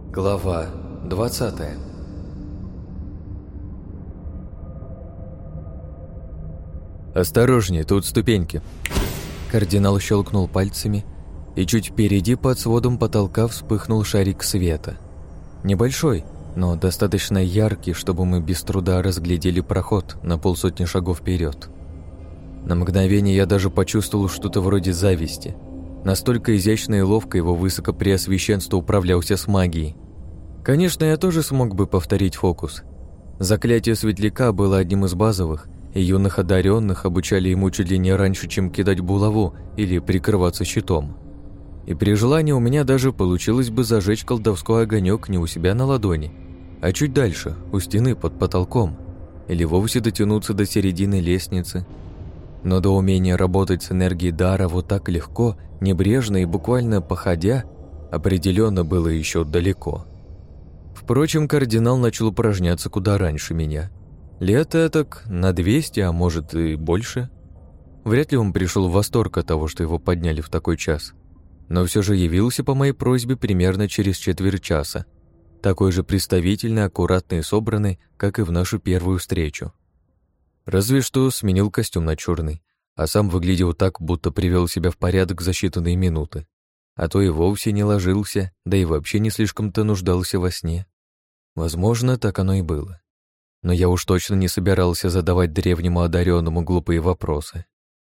Глава 20. «Осторожнее, тут ступеньки». Кардинал щелкнул пальцами, и чуть впереди под сводом потолка вспыхнул шарик света. Небольшой, но достаточно яркий, чтобы мы без труда разглядели проход на полсотни шагов вперед. На мгновение я даже почувствовал что-то вроде зависти. Настолько изящно и ловко его высокопреосвященство управлялся с магией. Конечно, я тоже смог бы повторить фокус. Заклятие светляка было одним из базовых, и юных одаренных обучали ему чуть ли не раньше, чем кидать булаву или прикрываться щитом. И при желании у меня даже получилось бы зажечь колдовской огонек не у себя на ладони, а чуть дальше, у стены под потолком, или вовсе дотянуться до середины лестницы. Но до умения работать с энергией дара вот так легко, небрежно и буквально походя, определенно было еще далеко. Впрочем, кардинал начал упражняться куда раньше меня. Лет этак на 200, а может и больше. Вряд ли он пришел в восторг от того, что его подняли в такой час. Но все же явился по моей просьбе примерно через четверть часа. Такой же представительный, аккуратный и собранный, как и в нашу первую встречу. Разве что сменил костюм на черный, а сам выглядел так, будто привел себя в порядок за считанные минуты. А то и вовсе не ложился, да и вообще не слишком-то нуждался во сне. Возможно, так оно и было. Но я уж точно не собирался задавать древнему одаренному глупые вопросы.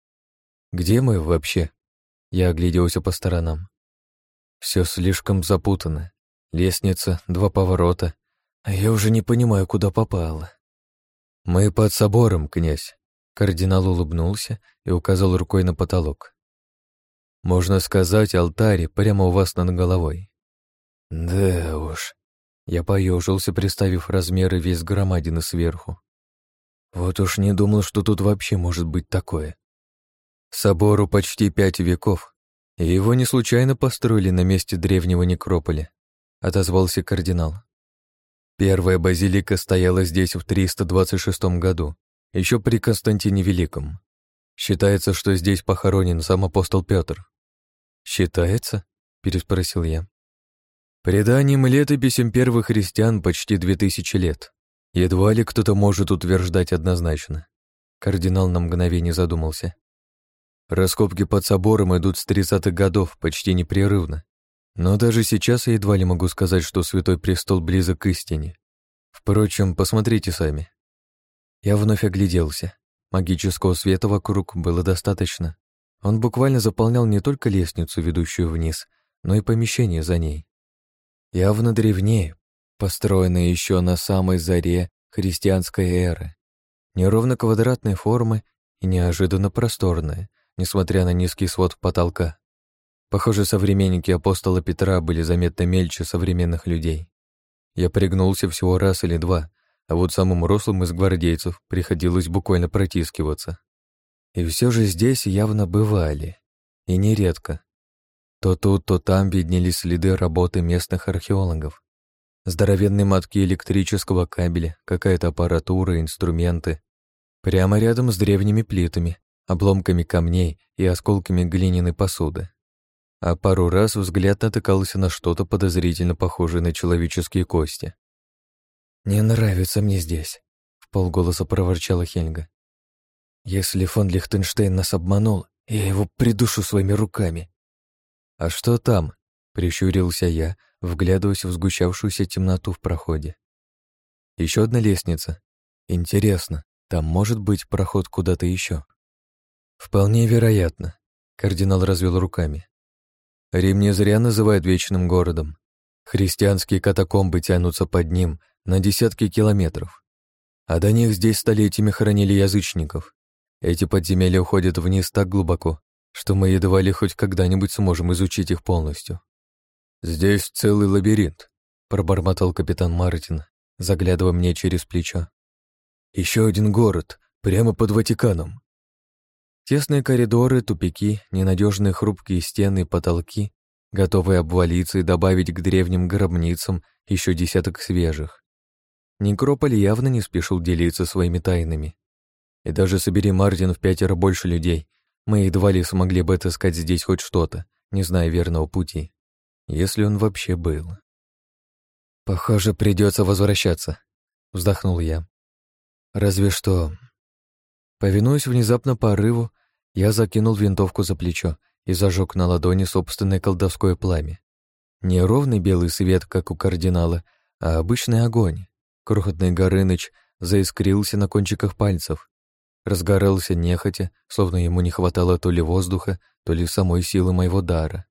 «Где мы вообще?» Я огляделся по сторонам. Все слишком запутано. Лестница, 2 поворота, а я уже не понимаю, куда попало. «Мы под собором, князь», — кардинал улыбнулся и указал рукой на потолок. «Можно сказать, алтарь прямо у вас над головой». «Да уж», — я поежился, представив размеры весь громадины сверху. «Вот уж не думал, что тут вообще может быть такое». Собору почти 5 веков, и его не случайно построили на месте древнего некрополя, отозвался кардинал. Первая базилика стояла здесь в 326 году, еще при Константине Великом. Считается, что здесь похоронен сам апостол Петр. «Считается?» — переспросил я. «Преданиям и летописям первых христиан почти 2000 лет. Едва ли кто-то может утверждать однозначно». Кардинал на мгновение задумался. Раскопки под собором идут с 30-х годов почти непрерывно. Но даже сейчас я едва ли могу сказать, что Святой Престол близок к истине. Впрочем, посмотрите сами. Я вновь огляделся. Магического света вокруг было достаточно. Он буквально заполнял не только лестницу, ведущую вниз, но и помещение за ней. Явно древнее, построенное еще на самой заре христианской эры. Неровно квадратной формы и неожиданно просторное, несмотря на низкий свод потолка. Похоже, современники апостола Петра были заметно мельче современных людей. Я пригнулся всего раз или два, а вот самым рослым из гвардейцев приходилось буквально протискиваться. И все же здесь явно бывали. И нередко. То тут, то там виднелись следы работы местных археологов. Здоровенные мотки электрического кабеля, какая-то аппаратура, инструменты. Прямо рядом с древними плитами, обломками камней и осколками глиняной посуды. А пару раз взгляд натыкался на что-то подозрительно похожее на человеческие кости. «Не нравится мне здесь», — вполголоса проворчала Хельга. «Если фон Лихтенштейн нас обманул, я его придушу своими руками». «А что там?» — прищурился я, вглядываясь в сгущавшуюся темноту в проходе. Еще одна лестница. Интересно, там может быть проход куда-то еще? «Вполне вероятно», — кардинал развел руками. «Рим не зря называют вечным городом. Христианские катакомбы тянутся под ним на десятки километров. А до них здесь столетиями хоронили язычников. Эти подземелья уходят вниз так глубоко, что мы едва ли хоть когда-нибудь сможем изучить их полностью». «Здесь целый лабиринт», — пробормотал капитан Мартин, заглядывая мне через плечо. «Еще один город, прямо под Ватиканом». Тесные коридоры, тупики, ненадежные хрупкие стены и потолки, готовые обвалиться и добавить к древним гробницам еще десяток свежих. Некрополь явно не спешил делиться своими тайнами. И даже собери Мартин в 5 больше людей, мы едва ли смогли бы отыскать здесь хоть что-то, не зная верного пути, если он вообще был. «Похоже, придется возвращаться», — вздохнул я. «Разве что...» Повинуясь внезапно порыву, я закинул винтовку за плечо и зажег на ладони собственное колдовское пламя. Не ровный белый свет, как у кардинала, а обычный огонь. Крохотный Горыныч заискрился на кончиках пальцев. Разгорался нехотя, словно ему не хватало то ли воздуха, то ли самой силы моего дара.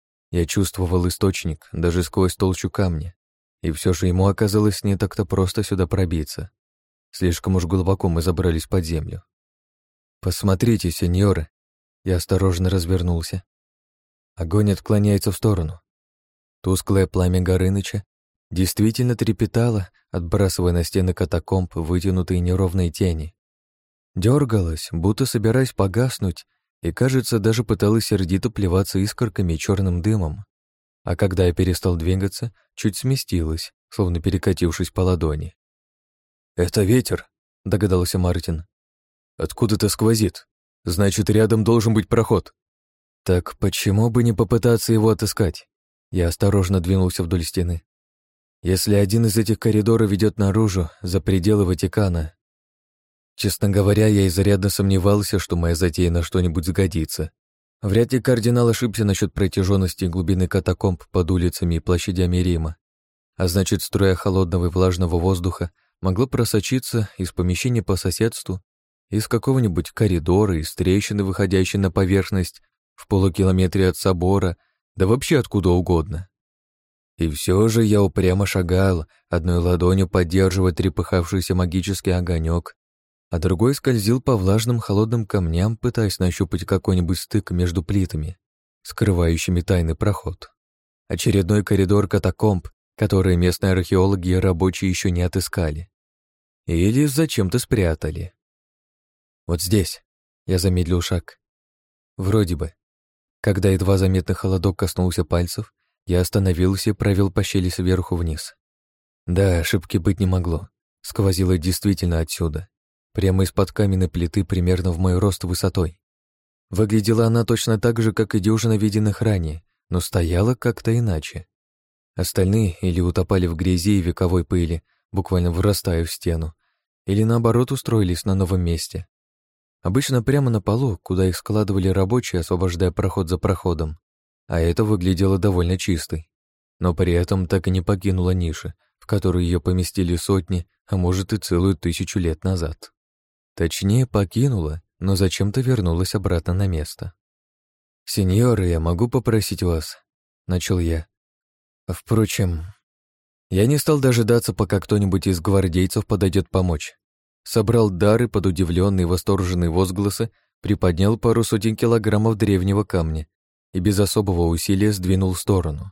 Я чувствовал источник даже сквозь толщу камня, и все же ему оказалось не так-то просто сюда пробиться. Слишком уж глубоко мы забрались под землю. «Посмотрите, сеньоры!» Я осторожно развернулся. Огонь отклоняется в сторону. Тусклое пламя Горыныча действительно трепетало, отбрасывая на стены катакомб вытянутые неровные тени. Дергалась, будто собираясь погаснуть, и, кажется, даже пыталась сердито плеваться искорками и черным дымом. А когда я перестал двигаться, чуть сместилась, словно перекатившись по ладони. «Это ветер», — догадался Мартин. «Откуда-то сквозит. Значит, рядом должен быть проход». «Так почему бы не попытаться его отыскать?» Я осторожно двинулся вдоль стены. «Если один из этих коридоров ведет наружу, за пределы Ватикана...» Честно говоря, я изрядно сомневался, что моя затея на что-нибудь сгодится. Вряд ли кардинал ошибся насчет протяженности глубины катакомб под улицами и площадями Рима. А значит, струя холодного и влажного воздуха могла просочиться из помещения по соседству, из какого-нибудь коридора, из трещины, выходящей на поверхность, в полукилометре от собора, да вообще откуда угодно. И все же я упрямо шагал, одной ладонью поддерживая трепыхавшийся магический огонек, а другой скользил по влажным холодным камням, пытаясь нащупать какой-нибудь стык между плитами, скрывающими тайный проход. Очередной коридор катакомб, который местные археологи и рабочие еще не отыскали. Или зачем-то спрятали. Вот здесь я замедлил шаг. Вроде бы. Когда едва заметный холодок коснулся пальцев, я остановился и провел по щели сверху вниз. Да, ошибки быть не могло. Сквозило действительно отсюда. Прямо из-под каменной плиты примерно в мой рост высотой. Выглядела она точно так же, как и дюжина виденных ранее, но стояла как-то иначе. Остальные или утопали в грязи и вековой пыли, буквально вырастая в стену, или наоборот устроились на новом месте. Обычно прямо на полу, куда их складывали рабочие, освобождая проход за проходом, а это выглядело довольно чистой. Но при этом так и не покинула ниша, в которую ее поместили сотни, а может и целую 1000 лет назад. Точнее, покинула, но зачем-то вернулась обратно на место. «Сеньоры, я могу попросить вас?» — начал я. Впрочем, я не стал дожидаться, пока кто-нибудь из гвардейцев подойдет помочь. Собрал дары под удивленные и восторженные возгласы, приподнял пару сотен килограммов древнего камня и без особого усилия сдвинул в сторону.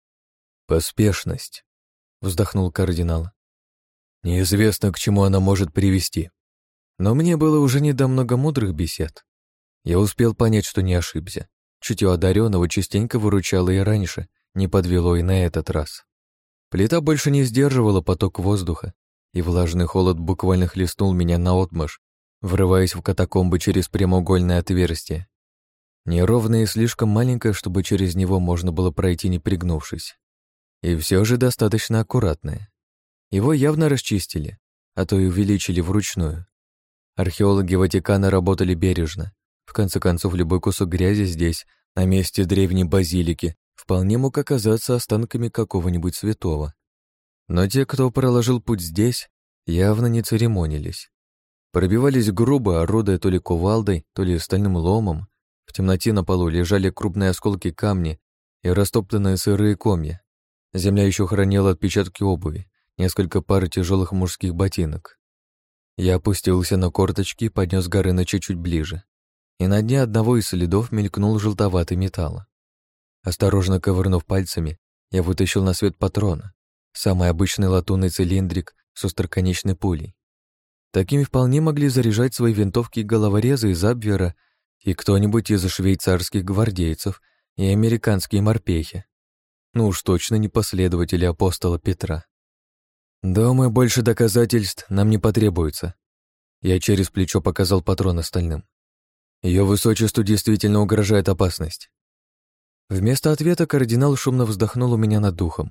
«Поспешность», — вздохнул кардинал. «Неизвестно, к чему она может привести. Но мне было уже не до многомудрых бесед. Я успел понять, что не ошибся. Чутье одаренного частенько выручало и раньше, не подвело и на этот раз. Плита больше не сдерживала поток воздуха, и влажный холод буквально хлестнул меня наотмашь, врываясь в катакомбы через прямоугольное отверстие. Неровное и слишком маленькое, чтобы через него можно было пройти, не пригнувшись. И все же достаточно аккуратное. Его явно расчистили, а то и увеличили вручную. Археологи Ватикана работали бережно. В конце концов, любой кусок грязи здесь, на месте древней базилики, вполне мог оказаться останками какого-нибудь святого. Но те, кто проложил путь здесь, явно не церемонились. Пробивались грубо, орудуя то ли кувалдой, то ли стальным ломом. В темноте на полу лежали крупные осколки камня и растоптанные сырые комья. Земля еще хранила отпечатки обуви, несколько пар тяжелых мужских ботинок. Я опустился на корточки и поднес Горыныча чуть ближе. И на дне одного из следов мелькнул желтоватый металл. Осторожно ковырнув пальцами, я вытащил на свет патрона, самый обычный латунный цилиндрик с остроконечной пулей. Такими вполне могли заряжать свои винтовки головорезы из Абвера и кто-нибудь из швейцарских гвардейцев и американские морпехи. Ну уж точно не последователи апостола Петра. «Думаю, больше доказательств нам не потребуется». Я через плечо показал патрон остальным. Ее высочеству действительно угрожает опасность. Вместо ответа кардинал шумно вздохнул у меня над духом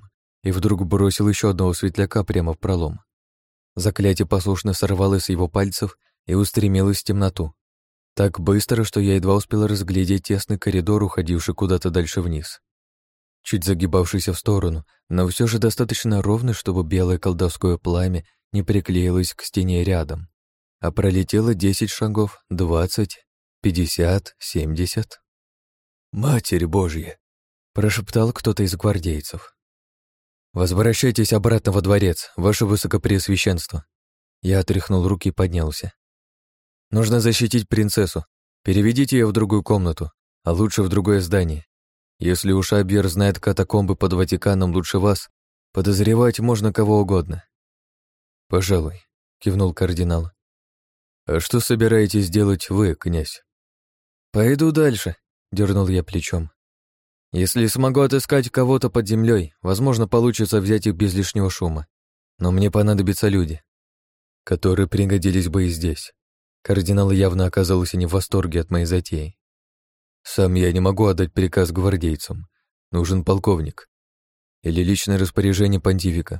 и вдруг бросил еще одного светляка прямо в пролом. Заклятие послушно сорвалось с его пальцев и устремилось в темноту. Так быстро, что я едва успел разглядеть тесный коридор, уходивший куда-то дальше вниз. Чуть загибавшийся в сторону, но все же достаточно ровный, чтобы белое колдовское пламя не приклеилось к стене рядом. А пролетело 10 шагов, 20, 50, 70. «Матерь Божья!» — прошептал кто-то из гвардейцев. «Возвращайтесь обратно во дворец, ваше высокопреосвященство». Я отряхнул руки и поднялся. «Нужно защитить принцессу. Переведите ее в другую комнату, а лучше в другое здание. Если уж Абьер знает катакомбы под Ватиканом лучше вас, подозревать можно кого угодно». «Пожалуй», — кивнул кардинал. «А что собираетесь делать вы, князь?» «Пойду дальше», — дернул я плечом. «Если смогу отыскать кого-то под землей, возможно, получится взять их без лишнего шума. Но мне понадобятся люди, которые пригодились бы и здесь». Кардинал явно оказался не в восторге от моей затеи. «Сам я не могу отдать приказ гвардейцам. Нужен полковник. Или личное распоряжение понтифика».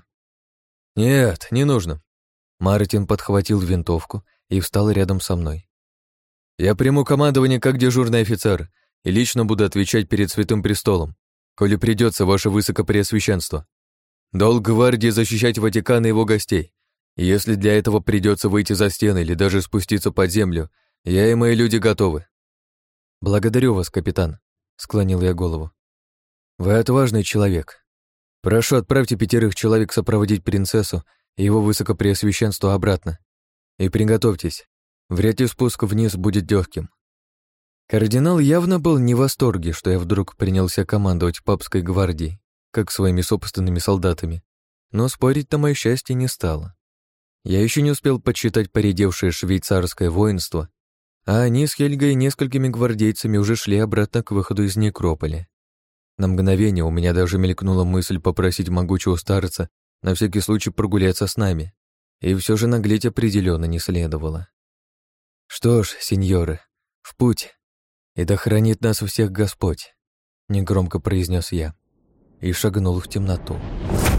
«Нет, не нужно». Мартин подхватил винтовку и встал рядом со мной. «Я приму командование как дежурный офицер и лично буду отвечать перед Святым Престолом, коли придется, ваше высокопреосвященство. Долг гвардии защищать Ватикан и его гостей. И если для этого придется выйти за стены или даже спуститься под землю, я и мои люди готовы». «Благодарю вас, капитан», — склонил я голову. «Вы отважный человек. Прошу, отправьте 5 человек сопроводить принцессу и его высокопреосвященство обратно. И приготовьтесь, вряд ли спуск вниз будет легким». Кардинал явно был не в восторге, что я вдруг принялся командовать папской гвардией, как своими собственными солдатами, но спорить на мое счастье не стало. Я еще не успел подсчитать поредевшее швейцарское воинство, а они с Хельгой и несколькими гвардейцами уже шли обратно к выходу из некрополя. На мгновение у меня даже мелькнула мысль попросить могучего старца на всякий случай прогуляться с нами, и все же наглеть определенно не следовало. «Что ж, сеньоры, в путь, и да хранит нас всех Господь», — негромко произнес я и шагнул в темноту.